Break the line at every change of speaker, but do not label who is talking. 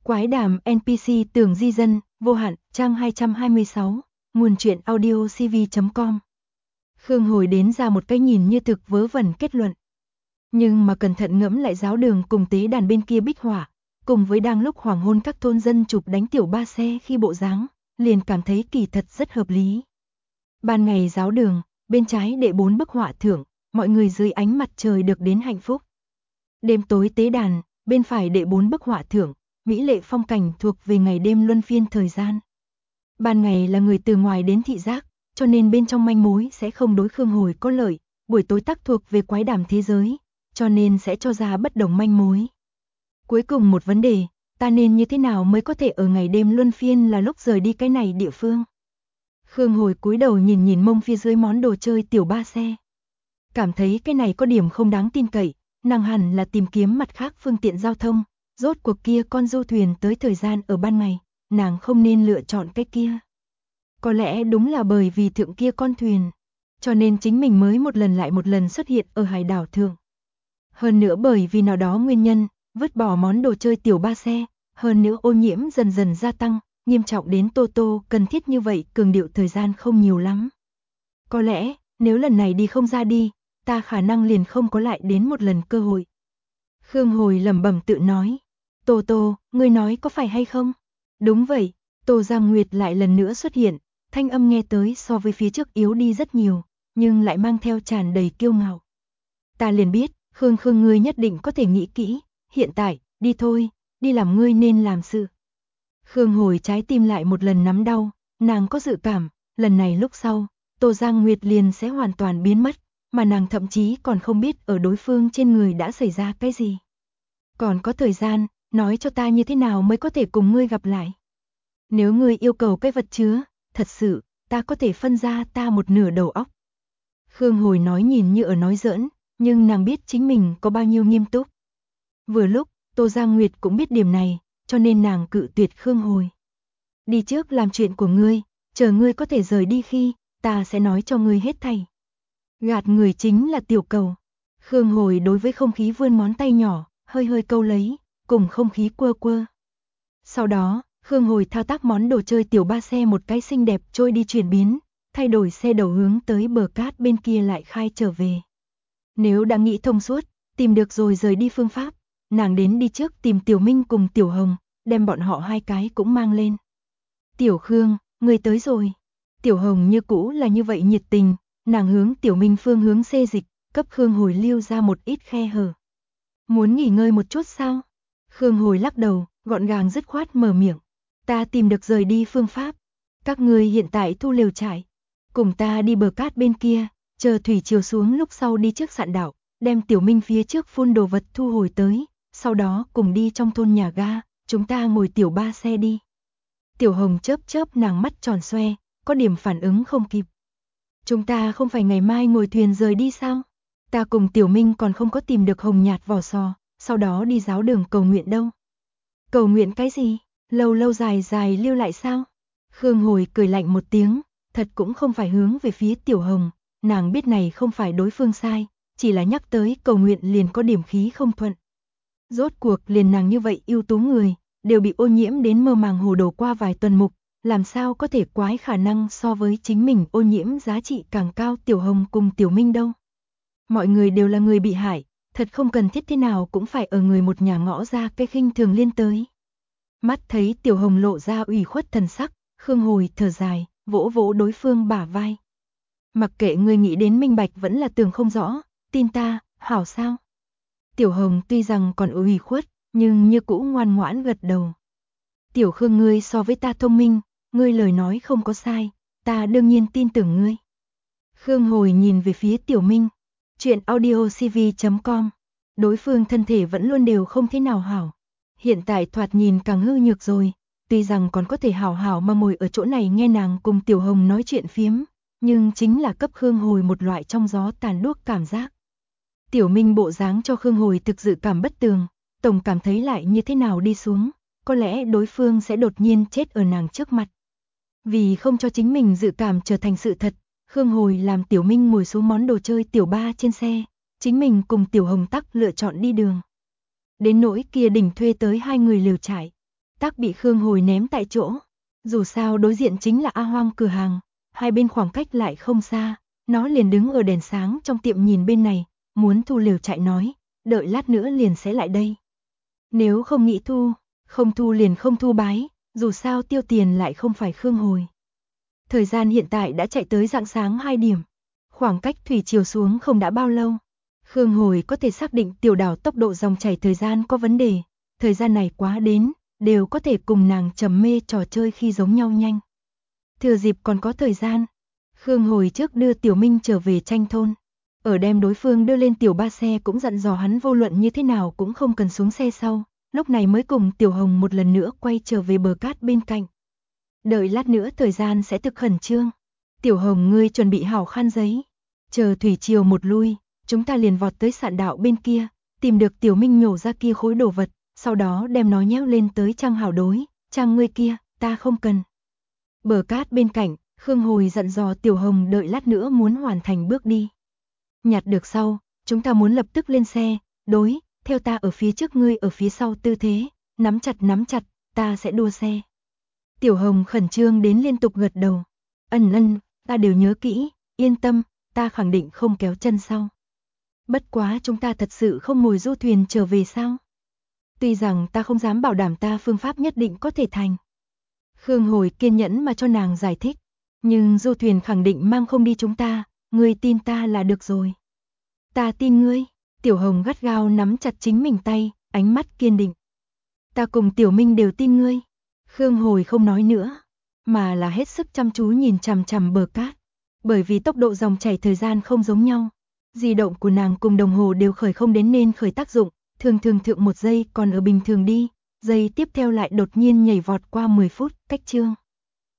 Quái đàm NPC Tường Di Dân, vô hạn, trang 226, nguồn truyện audio cv.com. Khương Hồi đến ra một cái nhìn như thực vớ vẩn kết luận. Nhưng mà cẩn thận ngẫm lại giáo đường cùng tế đàn bên kia bích họa, cùng với đang lúc hoàng hôn các thôn dân chụp đánh tiểu ba xe khi bộ dáng, liền cảm thấy kỳ thật rất hợp lý. Ban ngày giáo đường, bên trái đệ 4 bức họa thượng, mọi người dưới ánh mặt trời được đến hạnh phúc. Đêm tối tế đàn, bên phải đệ 4 bức họa thượng, mỹ lệ phong cảnh thuộc về ngày đêm luân phiên thời gian. Ban ngày là người từ ngoài đến thị giác, cho nên bên trong manh mối sẽ không đối Khương Hồi có lợi, buổi tối tắc thuộc về quái đàm thế giới, cho nên sẽ cho ra bất đồng manh mối. Cuối cùng một vấn đề, ta nên như thế nào mới có thể ở ngày đêm luân phiên là lúc rời đi cái này địa phương? Khương Hồi cúi đầu nhìn nhìn mông phía dưới món đồ chơi tiểu ba xe. Cảm thấy cái này có điểm không đáng tin cậy, nàng hẳn là tìm kiếm mặt khác phương tiện giao thông, rốt cuộc kia con du thuyền tới thời gian ở ban ngày, nàng không nên lựa chọn cái kia. Có lẽ đúng là bởi vì thượng kia con thuyền, cho nên chính mình mới một lần lại một lần xuất hiện ở hải đảo thượng. Hơn nữa bởi vì nào đó nguyên nhân, vứt bỏ món đồ chơi tiểu ba xe, hơn nữa ô nhiễm dần dần gia tăng, nghiêm trọng đến Tô Tô cần thiết như vậy cường điệu thời gian không nhiều lắm. Có lẽ, nếu lần này đi không ra đi, ta khả năng liền không có lại đến một lần cơ hội. Khương Hồi lẩm bẩm tự nói. Tô Tô, ngươi nói có phải hay không? Đúng vậy, Tô Giang Nguyệt lại lần nữa xuất hiện, thanh âm nghe tới so với phía trước yếu đi rất nhiều, nhưng lại mang theo tràn đầy kiêu ngạo. Ta liền biết, Khương ngươi nhất định có thể nghĩ kỹ, hiện tại, đi thôi, đi làm ngươi nên làm sự. Khương Hồi trái tim lại một lần nắm đau, nàng có dự cảm, lần này lúc sau, Tô Giang Nguyệt liền sẽ hoàn toàn biến mất, mà nàng thậm chí còn không biết ở đối phương trên người đã xảy ra cái gì. Còn có thời gian, nói cho ta như thế nào mới có thể cùng ngươi gặp lại. Nếu ngươi yêu cầu cái vật chứa, thật sự, ta có thể phân ra ta một nửa đầu óc. Khương Hồi nói nhìn như ở nói giỡn, nhưng nàng biết chính mình có bao nhiêu nghiêm túc. Vừa lúc, Tô Giang Nguyệt cũng biết điểm này, cho nên nàng cự tuyệt Khương Hồi. Đi trước làm chuyện của ngươi, chờ ngươi có thể rời đi khi, ta sẽ nói cho ngươi hết thảy. Gạt người chính là tiểu cầu. Khương Hồi đối với không khí vươn ngón tay nhỏ, hơi hơi câu lấy, cùng không khí quơ quơ. Sau đó, Khương Hồi thao tác món đồ chơi tiểu ba xe một cái xinh đẹp trôi đi chuyển biến, thay đổi xe đầu hướng tới bờ cát bên kia lại khai trở về. Nếu đã nghĩ thông suốt, tìm được rồi rời đi phương pháp, nàng đến đi trước tìm Tiểu Minh cùng Tiểu Hồng, đem bọn họ hai cái cũng mang lên. Tiểu Khương, người tới rồi. Tiểu Hồng như cũ là như vậy nhiệt tình, nàng hướng Tiểu Minh phương hướng xê dịch, cấp Khương Hồi lưu ra một ít khe hở. Muốn nghỉ ngơi một chút sao? Khương Hồi lắc đầu, gọn gàng dứt khoát mở miệng. Ta tìm được rời đi phương pháp. Các ngươi hiện tại thu lều trại. Cùng ta đi bờ cát bên kia, chờ thủy chiều xuống lúc sau đi trước sạn đảo, đem Tiểu Minh phía trước phun đồ vật thu hồi tới, sau đó cùng đi trong thôn nhà ga, chúng ta ngồi tiểu ba xe đi. Tiểu Hồng chớp chớp nàng mắt tròn xoe, có điểm phản ứng không kịp. Chúng ta không phải ngày mai ngồi thuyền rời đi sao? Ta cùng Tiểu Minh còn không có tìm được hồng nhạt vỏ sò, sau đó đi giáo đường cầu nguyện đâu. Cầu nguyện cái gì? Lâu lâu dài dài lưu lại sao? Khương Hồi cười lạnh một tiếng, thật cũng không phải hướng về phía Tiểu Hồng, nàng biết này không phải đối phương sai, chỉ là nhắc tới cầu nguyện liền có điểm khí không thuận. Rốt cuộc liền nàng như vậy ưu tú người, đều bị ô nhiễm đến mơ màng hồ đồ qua vài tuần mục, làm sao có thể quái khả năng so với chính mình ô nhiễm giá trị càng cao Tiểu Hồng cùng Tiểu Minh đâu. Mọi người đều là người bị hại, thật không cần thiết thế nào cũng phải ở người một nhà ngõ ra cái khinh thường liên tới. Mắt thấy Tiểu Hồng lộ ra ủy khuất thần sắc, Khương Hồi thở dài, vỗ vỗ đối phương bả vai. Mặc kệ người nghĩ đến minh bạch vẫn là tưởng không rõ, tin ta, hảo sao? Tiểu Hồng tuy rằng còn ủy khuất, nhưng như cũ ngoan ngoãn gật đầu. Tiểu Khương ngươi so với ta thông minh, ngươi lời nói không có sai, ta đương nhiên tin tưởng ngươi. Khương Hồi nhìn về phía Tiểu Minh, chuyện audio cv.com, đối phương thân thể vẫn luôn đều không thế nào hảo. Hiện tại thoạt nhìn càng hư nhược rồi, tuy rằng còn có thể hảo hảo mà ngồi ở chỗ này nghe nàng cùng Tiểu Hồng nói chuyện phiếm, nhưng chính là cấp Khương Hồi một loại trong gió tàn đuốc cảm giác. Tiểu Minh bộ dáng cho Khương Hồi thực dự cảm bất tường, tổng cảm thấy lại như thế nào đi xuống, có lẽ đối phương sẽ đột nhiên chết ở nàng trước mặt. Vì không cho chính mình dự cảm trở thành sự thật, Khương Hồi làm Tiểu Minh ngồi xuống món đồ chơi tiểu ba trên xe, chính mình cùng Tiểu Hồng tắc lựa chọn đi đường. Đến nỗi kia đỉnh thuê tới hai người lều trại. tắc bị Khương Hồi ném tại chỗ. Dù sao đối diện chính là A Hoang cửa hàng, hai bên khoảng cách lại không xa, nó liền đứng ở đèn sáng trong tiệm nhìn bên này, muốn thu liều chạy nói, đợi lát nữa liền sẽ lại đây. Nếu không nghĩ thu, không thu liền không thu bái, dù sao tiêu tiền lại không phải Khương Hồi. Thời gian hiện tại đã chạy tới rạng sáng 2 điểm, khoảng cách thủy triều xuống không đã bao lâu. Khương Hồi có thể xác định tiểu đảo tốc độ dòng chảy thời gian có vấn đề, thời gian này quá đến, đều có thể cùng nàng trầm mê trò chơi khi giống nhau nhanh. Thừa dịp còn có thời gian, Khương Hồi trước đưa Tiểu Minh trở về tranh thôn. Ở đem đối phương đưa lên tiểu ba xe cũng dặn dò hắn vô luận như thế nào cũng không cần xuống xe sau, lúc này mới cùng Tiểu Hồng một lần nữa quay trở về bờ cát bên cạnh. Đợi lát nữa thời gian sẽ thực khẩn trương. Tiểu Hồng ngươi chuẩn bị hảo khăn giấy. Chờ thủy triều một lui, chúng ta liền vọt tới sạn đạo bên kia, tìm được Tiểu Minh nhổ ra kia khối đồ vật, sau đó đem nó nhéo lên tới trang hảo đối, trang ngươi kia, ta không cần. Bờ cát bên cạnh, Khương Hồi dặn dò Tiểu Hồng đợi lát nữa muốn hoàn thành bước đi. Nhặt được sau, chúng ta muốn lập tức lên xe, đối, theo ta ở phía trước ngươi ở phía sau tư thế, nắm chặt, ta sẽ đua xe. Tiểu Hồng khẩn trương đến liên tục gật đầu. Ân, ta đều nhớ kỹ, yên tâm, ta khẳng định không kéo chân sau. Bất quá chúng ta thật sự không ngồi du thuyền trở về sao? Tuy rằng ta không dám bảo đảm ta phương pháp nhất định có thể thành. Khương Hồi kiên nhẫn mà cho nàng giải thích. Nhưng du thuyền khẳng định mang không đi chúng ta, ngươi tin ta là được rồi. Ta tin ngươi, Tiểu Hồng gắt gao nắm chặt chính mình tay, ánh mắt kiên định. Ta cùng Tiểu Minh đều tin ngươi. Khương Hồi không nói nữa, mà là hết sức chăm chú nhìn chằm chằm bờ cát. Bởi vì tốc độ dòng chảy thời gian không giống nhau, di động của nàng cùng đồng hồ đều khởi không đến nên khởi tác dụng, thường thượng 1 giây còn ở bình thường đi, giây tiếp theo lại đột nhiên nhảy vọt qua 10 phút, cách chương.